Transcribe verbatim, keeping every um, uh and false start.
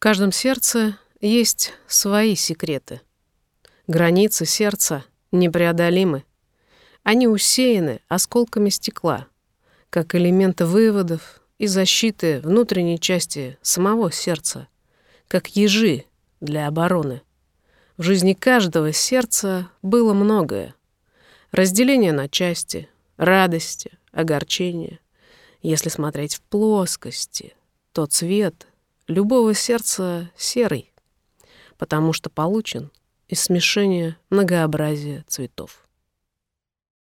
каждом сердце есть свои секреты. Границы сердца непреодолимы. Они усеяны осколками стекла, как элементы выводов и защиты внутренней части самого сердца, как ежи для обороны. В жизни каждого сердца было многое. Разделение на части, радости, огорчения. Если смотреть в плоскости, то цвет любого сердца серый, потому что получен из смешения многообразия цветов.